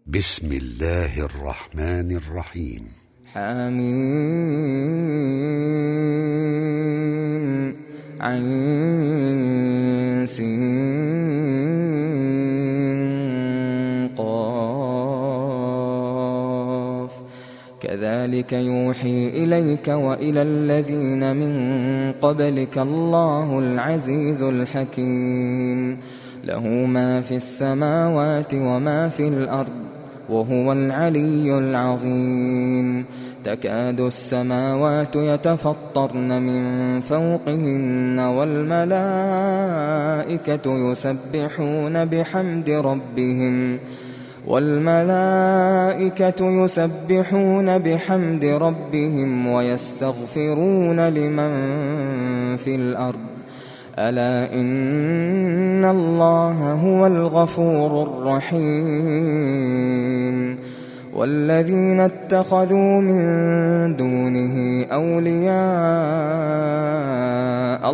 بسم الله الرحمن الرحيم. حميم عين سين قاف كذلك يوحي إليك وإلى الذين من قبلك الله العزيز الحكيم له ما في السماوات وما في الأرض وهو العلي العظيم تكاد السماوات يتفطرن من فوقهن والملائكة يسبحون بحمد ربهم ويستغفرون لمن في الأرض ألا إن الله هو الغفور الرحيم والذين اتخذوا من دونه أولياء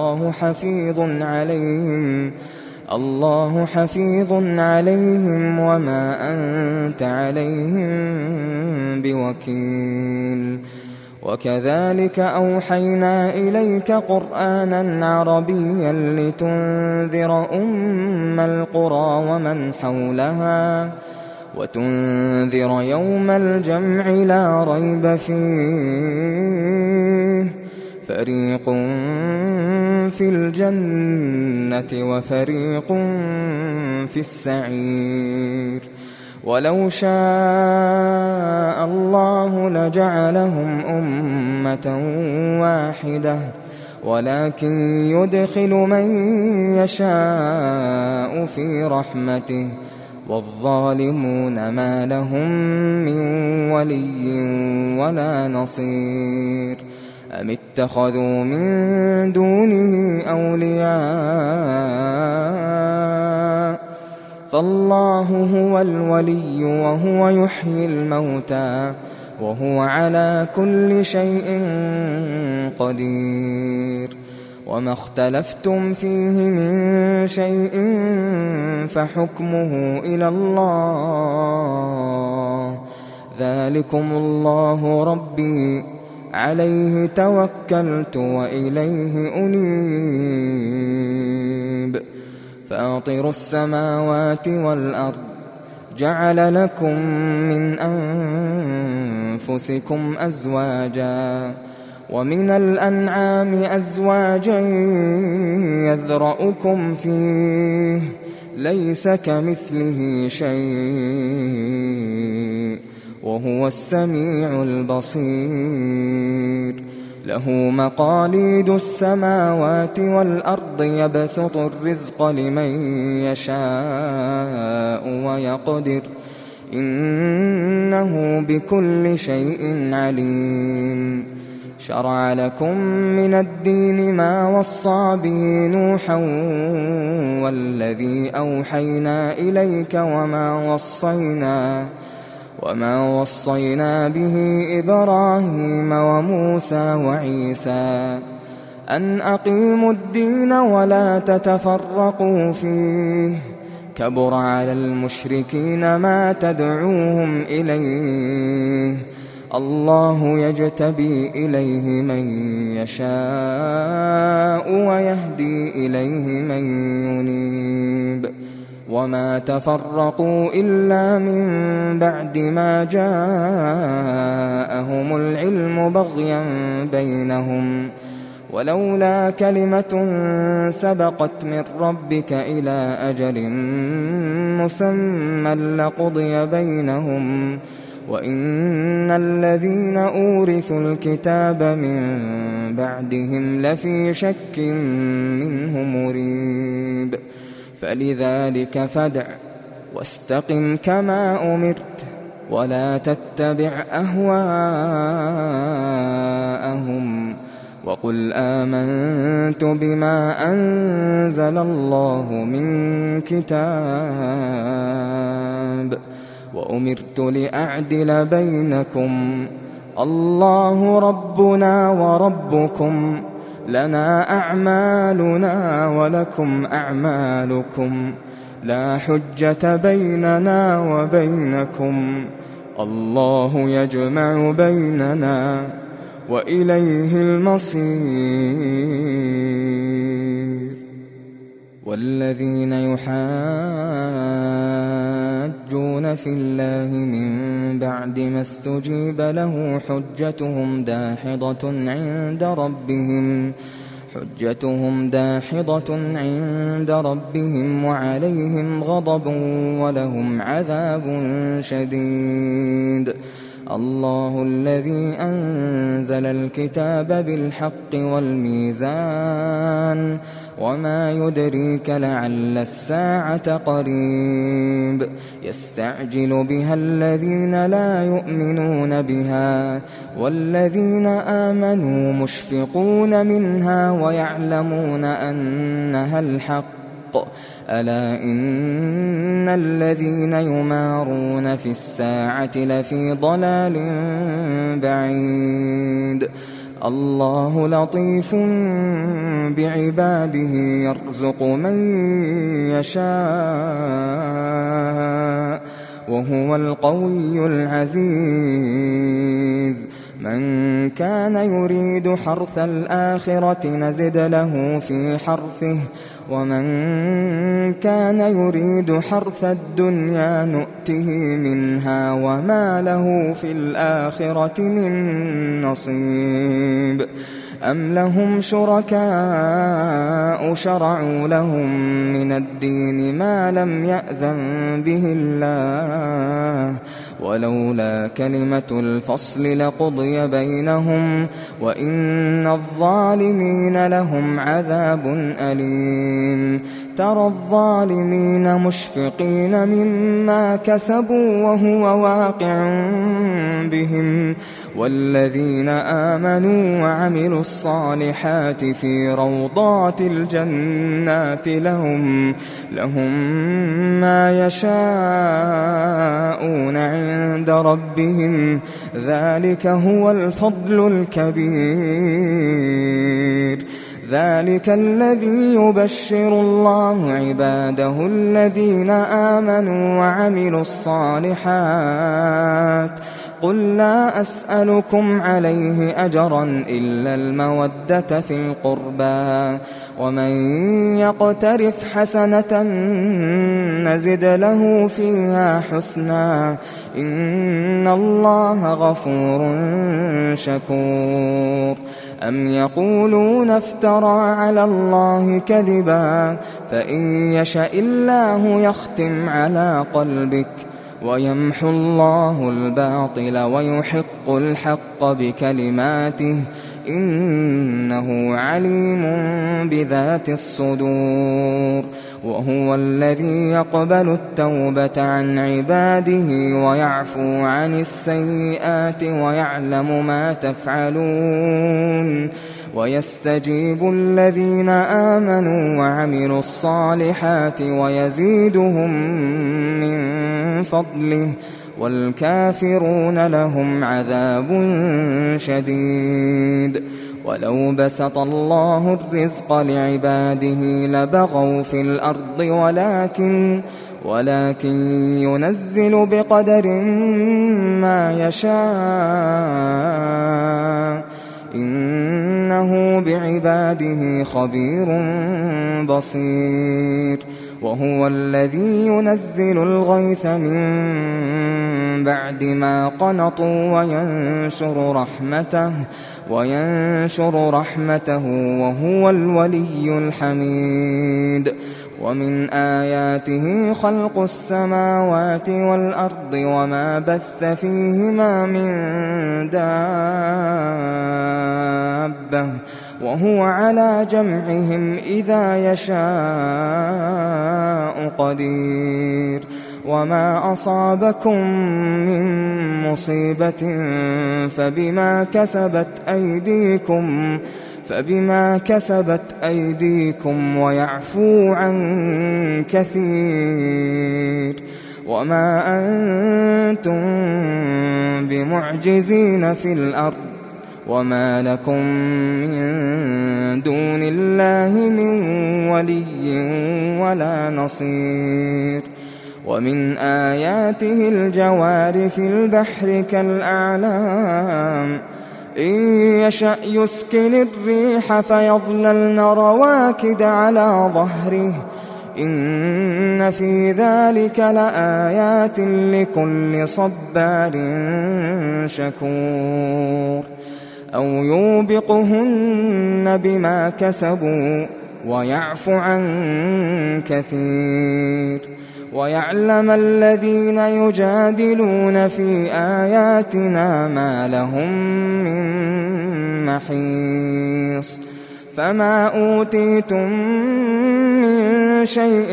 الله حفيظ عليهم وما أنت عليهم بوكيل وكذلك أوحينا إليك قرآنا عربيا لتنذر أم القرى ومن حولها وتنذر يوم الجمع لا ريب فيه فريق في الجنة وفريق في السعير ولو شاء الله لجعلهم أمة واحدة ولكن يدخل من يشاء في رحمته والظالمون ما لهم من ولي ولا نصير أم اتخذوا من دونه أولياء فالله هو الولي وهو يحيي الموتى وهو على كل شيء قدير وما اختلفتم فيه من شيء فحكمه إلى الله ذلكم الله ربي عليه توكلت وإليه أنيب فاطر السماوات والأرض جعل لكم من أنفسكم أزواجا ومن الأنعام أزواجا يذرأكم فيه ليس كمثله شيء وهو السميع البصير له مقاليد السماوات والأرض يبسط الرزق لمن يشاء ويقدر إنه بكل شيء عليم شرع لكم من الدين ما وصى به نوحا والذي أوحينا إليك وما وصينا به إبراهيم وموسى وعيسى أن أقيموا الدين ولا تتفرقوا فيه كبر على المشركين ما تدعوهم إليه الله يجتبي إليه من يشاء ويهدي إليه من ينيب وما تفرقوا إلا من بعد ما جاءهم العلم بغيا بينهم ولولا كلمة سبقت من ربك إلى أجل مسمى لقضي بينهم وإن الذين أورثوا الكتاب من بعدهم لفي شك منه مريب فلذلك فادع واستقم كما أمرت ولا تتبع أهواءهم وقل آمنت بما أنزل الله من كتاب وأمرت لأعدل بينكم الله ربنا وربكم لنا أعمالنا ولكم أعمالكم لا حجة بيننا وبينكم، الله يجمع بيننا وإليه المصير. والذين يحاجون في الله من بعد ما استجيب له حجتهم داحضة عند ربهم وعليهم غضب ولهم عذاب شديد. الله الذي أنزل الكتاب بالحق والميزان وما يدريك لعل الساعة قريب. يستعجل بها الذين لا يؤمنون بها والذين آمنوا مشفقون منها ويعلمون أنها الحق. ألا إن الذين يمارون في الساعة لفي ضلال بعيد. الله لطيف بعباده يرزق من يشاء وهو القوي العزيز. من كان يريد حرث الآخرة نزد له في حرثه ومن كان يريد حرث الدنيا نؤته منها وما له في الآخرة من نصيب. أم لهم شركاء شرعوا لهم من الدين ما لم يأذن به الله ولولا كلمة الفصل لقضي بينهم وإن الظالمين لهم عذاب أليم. ترى الظالمين مشفقين مما كسبوا وهو واقع بهم والذين آمنوا وعملوا الصالحات في روضات الجنات لهم ما يشاءون عند ربهم ذلك هو الفضل الكبير. ذلك الذي يبشر الله عباده الذين آمنوا وعملوا الصالحات. قل لا أسألكم عليه أجرا إلا المودة في القربى ومن يقترف حسنة نزد له فيها حسنا إن الله غفور شكور. أم يقولون افترى على الله كذبا فإن يشاء الله يختم على قلبك ويمحو الله الباطل ويحق الحق بكلماته إنه عليم بذات الصدور. وهو الذي يقبل التوبة عن عباده ويعفو عن السيئات ويعلم ما تفعلون ويستجيب الذين آمنوا وعملوا الصالحات ويزيدهم من فضله والكافرون لهم عذاب شديد. ولو بسط الله الرزق لعباده لبغوا في الأرض ولكن ينزل بقدر ما يشاء إنه بعباده خبير بصير. وهو الذي ينزل الغيث من بعد ما قنطوا وينشر رحمته وهو الولي الحميد. ومن آياته خلق السماوات والأرض وما بث فيهما من دابة وهو على جمعهم إذا يشاء قدير. وما أصابكم من مصيبة فبما كسبت أيديكم ويعفو عن كثير. وما أنتم بمعجزين في الأرض وما لكم من دون الله من ولي ولا نصير ومن آياته الجوار في البحر كالأعلام إن يشأ يسكن الريح فيظللن رواكد على ظهره إن في ذلك لآيات لكل صبار شكور أو يوبقهن بما كسبوا ويعفو عن كثير ويعلم الذين يجادلون في آياتنا ما لهم من محيص فما أوتيتم من شيء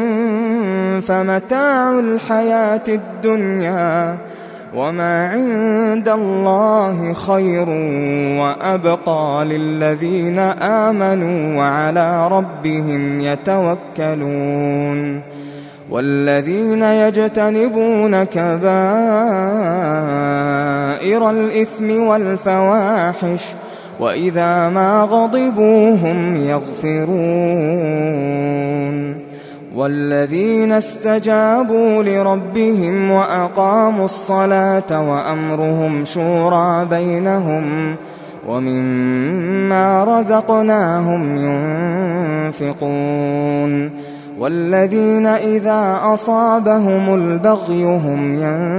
فمتاع الحياة الدنيا وما عند الله خير وأبقى للذين آمنوا وعلى ربهم يتوكلون والذين يجتنبون كبائر الإثم والفواحش وإذا ما غضبوا هم يغفرون والذين استجابوا لربهم وأقاموا الصلاة وأمرهم شورى بينهم ومما رزقناهم ينفقون والذين إذا أصابهم البغي هم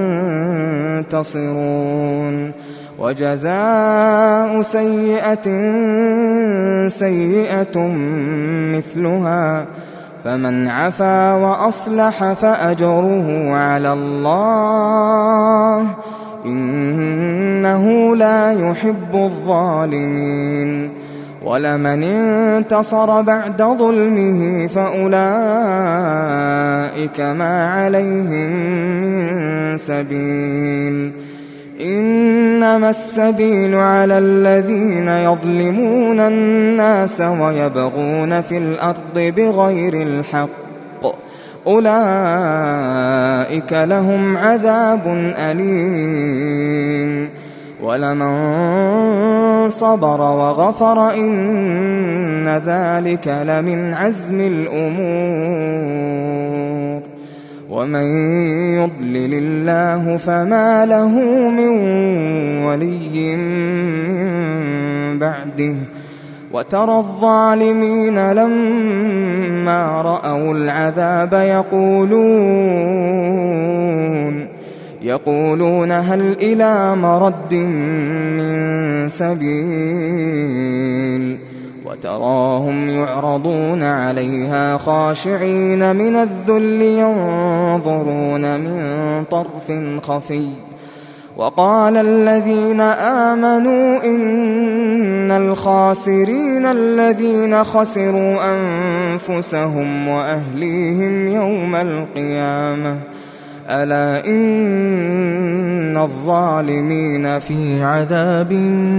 ينتصرون وجزاء سيئة سيئة مثلها فمن عفا وأصلح فأجره على الله إنه لا يحب الظالمين ولمن انتصر بعد ظلمه فأولئك ما عليهم من سبيل إنما السبيل على الذين يظلمون الناس ويبغون في الأرض بغير الحق أولئك لهم عذاب أليم ولمن صبر وغفر إن ذلك لمن عزم الأمور ومن يضلل الله فما له من ولي من بعده وترى الظالمين لما رأوا العذاب يقولون هل إلى مرد من سبيل وتراهم يعرضون عليها خاشعين من الذل ينظرون من طرف خفي وقال الذين آمنوا إن الخاسرين الذين خسروا أنفسهم وأهليهم يوم القيامة ألا إن الظالمين في عذاب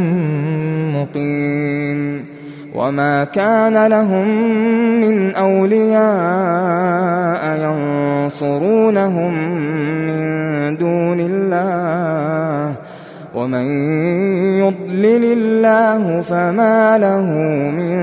مقيم وما كان لهم من أولياء ينصرونهم من دون الله ومن يضلل الله فما له من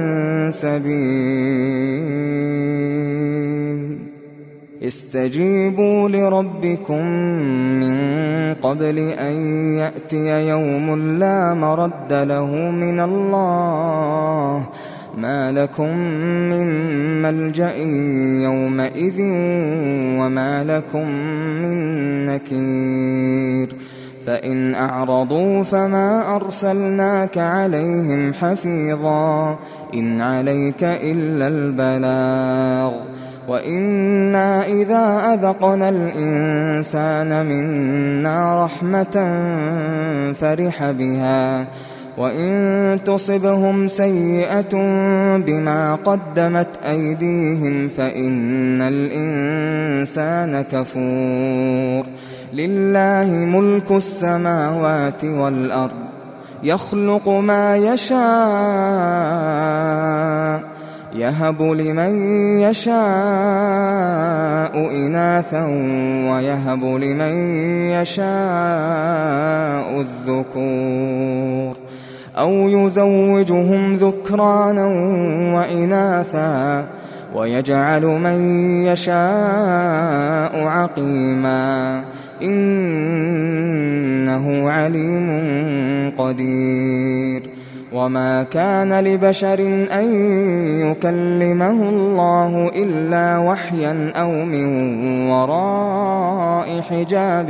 سبيل استجيبوا لربكم من قبل أن يأتي يوم لا مرد له من الله ما لكم من ملجأ يومئذ وما لكم من نكير فإن أعرضوا فما أرسلناك عليهم حفيظا إن عليك إلا البلاغ وإنا إذا أذقنا الإنسان منا رحمة فرح بها وإن تصبهم سيئة بما قدمت أيديهم فإن الإنسان كفور لله ملك السماوات والأرض يخلق ما يشاء يهب لمن يشاء إناثا ويهب لمن يشاء الذكور أو يزوجهم ذكرانا وإناثا ويجعل من يشاء عقيما إنه عليم قدير. وما كان لبشر أن يكلمه الله إلا وحيا أو من وراء حجاب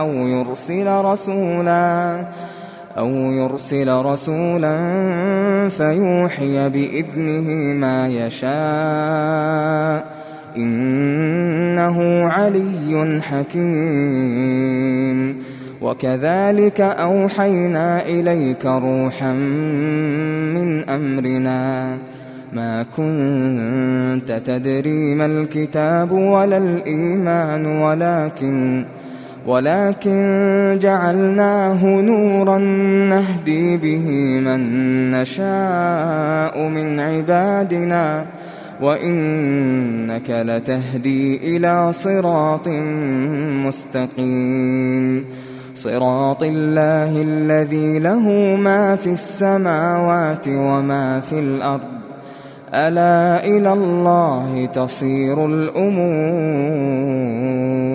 أو يرسل رسولا فيوحي بإذنه ما يشاء إنه علي حكيم. وكذلك أوحينا إليك روحا من أمرنا ما كنت تدري ما الكتاب ولا الإيمان ولكن جعلناه نورا نهدي به من نشاء من عبادنا وإنك لتهدي إلى صراط مستقيم صراط الله الذي له ما في السماوات وما في الأرض ألا إلى الله تصير الأمور.